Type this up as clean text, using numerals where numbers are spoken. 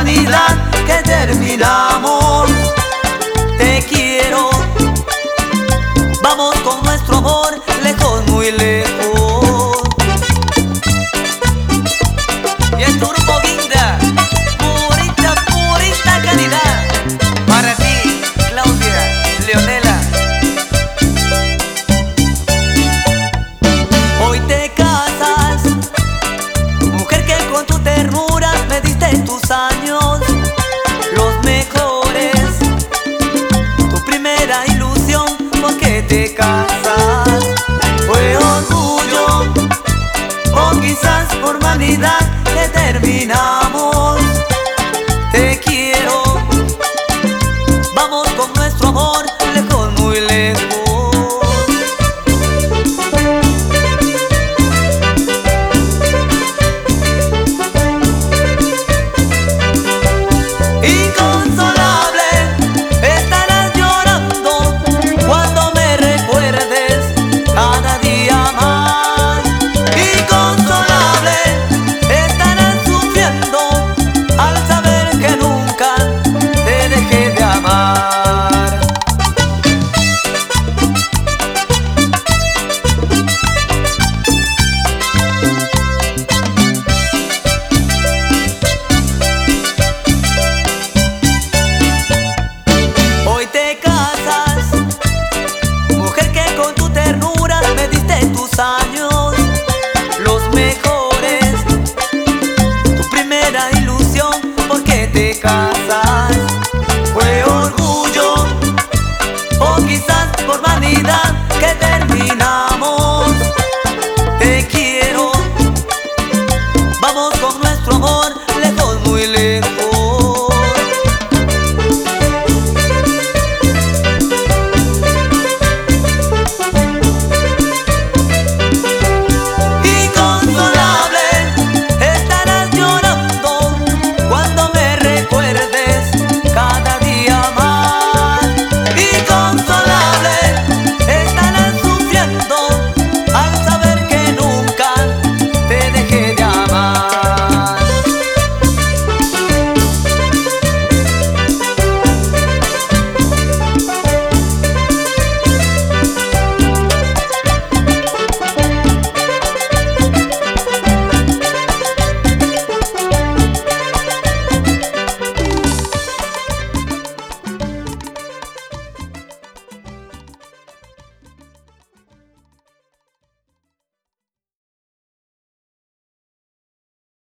vanidad que terminamos. Te quiero, vamos con nuestro amor lejos, muy lejos. Y es tu grupo Guinda, purita, purita calidad. Para ti, Claudia, Leonela. Hoy te casas, mujer que con tu ternura me diste tus años, los mejores. Tu primera ilusión, ¿por qué te casas? Fue orgullo o quizás por vanidad que terminamos. Te quiero, vamos con nuestro amor lejos, muy lejos. Inconsolable, estarás llorando cuando me recuerdes cada día más. Inconsolable, estarás sufriendo al saber que nunca te dejé de amar. Hoy te casas, mujer que con tu ternura me diste tus años, los mejores. Tu primera ilusión, ¿por qué te casas? Fue orgullo o quizás por vanidad que terminamos. Te quiero, vamos con nuestro amor lejos, muy lejos.